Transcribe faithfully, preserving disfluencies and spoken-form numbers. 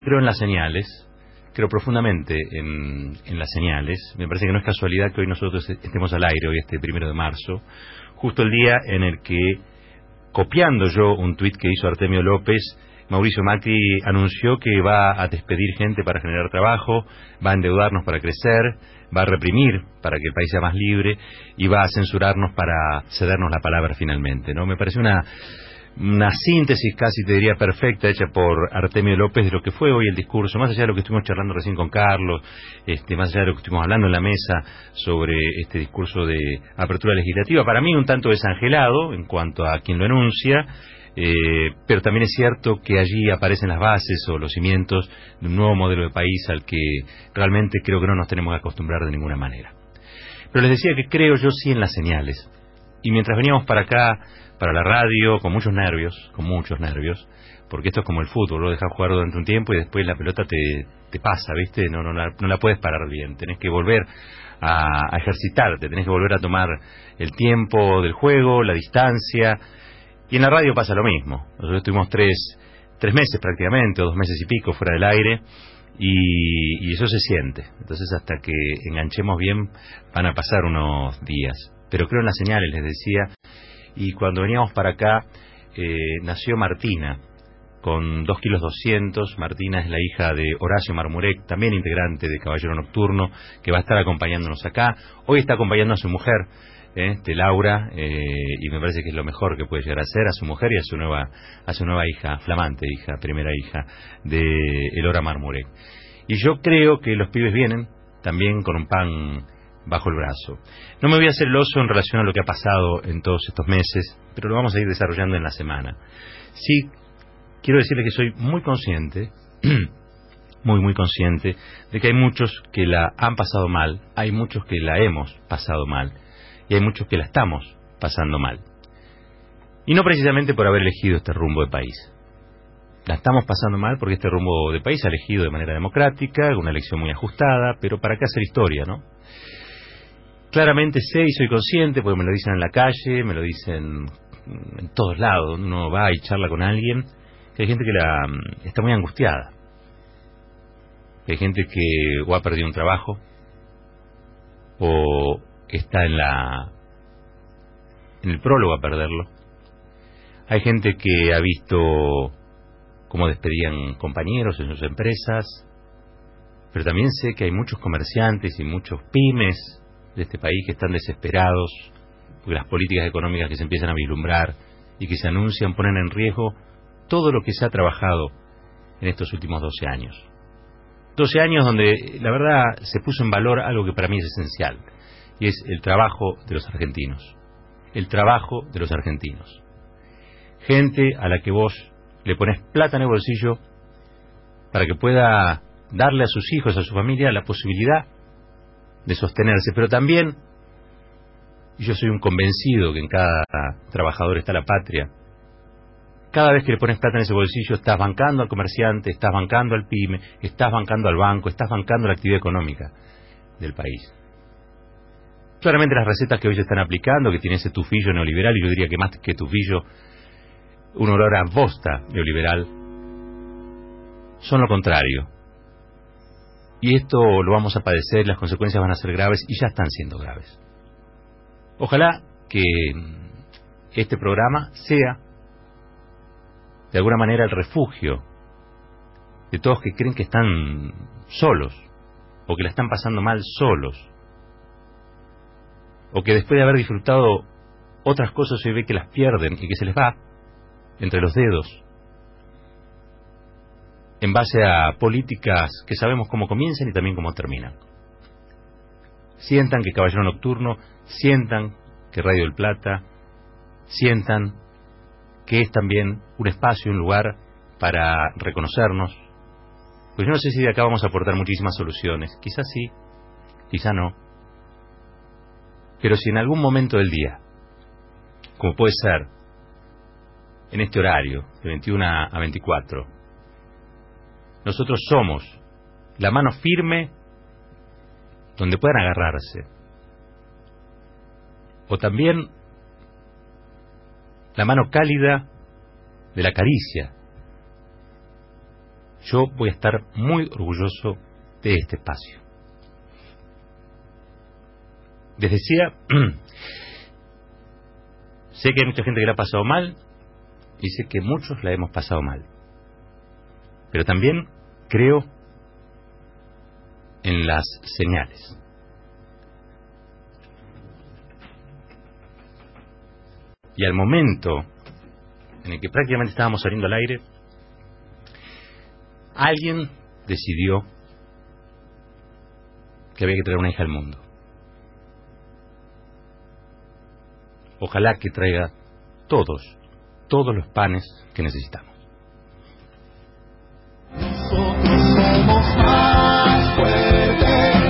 creo en las señales, creo profundamente en, en las señales. Me parece que no es casualidad que hoy nosotros estemos al aire, hoy este primero de marzo, justo el día en el que, copiando yo un tuit que hizo Artemio López, Mauricio Macri anunció que va a despedir gente para generar trabajo, va a endeudarnos para crecer, va a reprimir para que el país sea más libre y va a censurarnos para cedernos la palabra finalmente, ¿no? Me parece una, una síntesis casi, te diría, perfecta, hecha por Artemio López de lo que fue hoy el discurso, más allá de lo que estuvimos charlando recién con Carlos, este, más allá de lo que estuvimos hablando en la mesa sobre este discurso de apertura legislativa, para mí un tanto desangelado en cuanto a quien lo enuncia. Eh, pero también es cierto que allí aparecen las bases o los cimientos de un nuevo modelo de país al que realmente creo que no nos tenemos que acostumbrar de ninguna manera. Pero les decía que creo yo sí en las señales. Y mientras veníamos para acá, para la radio, con muchos nervios, con muchos nervios, porque esto es como el fútbol, lo dejas jugar durante un tiempo y después la pelota te, te pasa, ¿viste? No, no, la, no la puedes parar bien, tenés que volver a, a ejercitarte, tenés que volver a tomar el tiempo del juego, la distancia. Y en la radio pasa lo mismo. Nosotros estuvimos tres, tres meses prácticamente, o dos meses y pico fuera del aire, y, y eso se siente. Entonces hasta que enganchemos bien van a pasar unos días. Pero creo en las señales, les decía, y cuando veníamos para acá eh, nació Martina, con dos kilos doscientos. Martina es la hija de Horacio Marmurek, también integrante de Caballero Nocturno, que va a estar acompañándonos acá. Hoy está acompañando a su mujer, ¿Eh? de Laura, eh, y me parece que es lo mejor que puede llegar a ser, a su mujer y a su nueva a su nueva hija, flamante hija, primera hija de Elora Marmurek. Y yo creo que los pibes vienen también con un pan bajo el brazo. No me voy a hacer el oso en relación a lo que ha pasado en todos estos meses, pero lo vamos a ir desarrollando en la semana. Sí, quiero decirles que soy muy consciente, muy muy consciente, de que hay muchos que la han pasado mal, hay muchos que la hemos pasado mal, y hay muchos que la estamos pasando mal. Y no precisamente por haber elegido este rumbo de país. La estamos pasando mal porque este rumbo de país se ha elegido de manera democrática, una elección muy ajustada, pero ¿para qué hacer historia, no? Claramente sé y soy consciente, porque me lo dicen en la calle, me lo dicen en todos lados, donde uno va y charla con alguien, que hay gente que la está muy angustiada. Que hay gente que o ha perdido un trabajo, o está en la en el prólogo a perderlo. Hay gente que ha visto cómo despedían compañeros en sus empresas, pero también sé que hay muchos comerciantes y muchos pymes de este país que están desesperados porque las políticas económicas que se empiezan a vislumbrar y que se anuncian ponen en riesgo todo lo que se ha trabajado en estos últimos doce años. doce años donde la verdad se puso en valor algo que para mí es esencial, y es el trabajo de los argentinos. El trabajo de los argentinos. Gente a la que vos le pones plata en el bolsillo para que pueda darle a sus hijos, a su familia, la posibilidad de sostenerse. Pero también, y yo soy un convencido que en cada trabajador está la patria, cada vez que le pones plata en ese bolsillo estás bancando al comerciante, estás bancando al pyme, estás bancando al banco, estás bancando la actividad económica del país. Claramente las recetas que hoy se están aplicando, que tiene ese tufillo neoliberal, y yo diría que más que tufillo, un olor a bosta neoliberal, son lo contrario. Y esto lo vamos a padecer, las consecuencias van a ser graves y ya están siendo graves. Ojalá que este programa sea, de alguna manera, el refugio de todos que creen que están solos, o que la están pasando mal solos, o que después de haber disfrutado otras cosas hoy ve que las pierden y que se les va entre los dedos en base a políticas que sabemos cómo comienzan y también cómo terminan. Sientan que Caballero Nocturno, sientan que Radio del Plata, sientan que es también un espacio, un lugar para reconocernos. Pues yo no sé si de acá vamos a aportar muchísimas soluciones, quizás sí, quizás no. Pero si en algún momento del día, como puede ser en este horario, de veintiuno a veinticuatro, nosotros somos la mano firme donde puedan agarrarse, o también la mano cálida de la caricia, yo voy a estar muy orgulloso de este espacio. Les decía, sé que hay mucha gente que la ha pasado mal, y sé que muchos la hemos pasado mal. Pero también creo en las señales. Y al momento en el que prácticamente estábamos saliendo al aire, alguien decidió que había que traer una hija al mundo. Ojalá que traiga todos, todos los panes que necesitamos.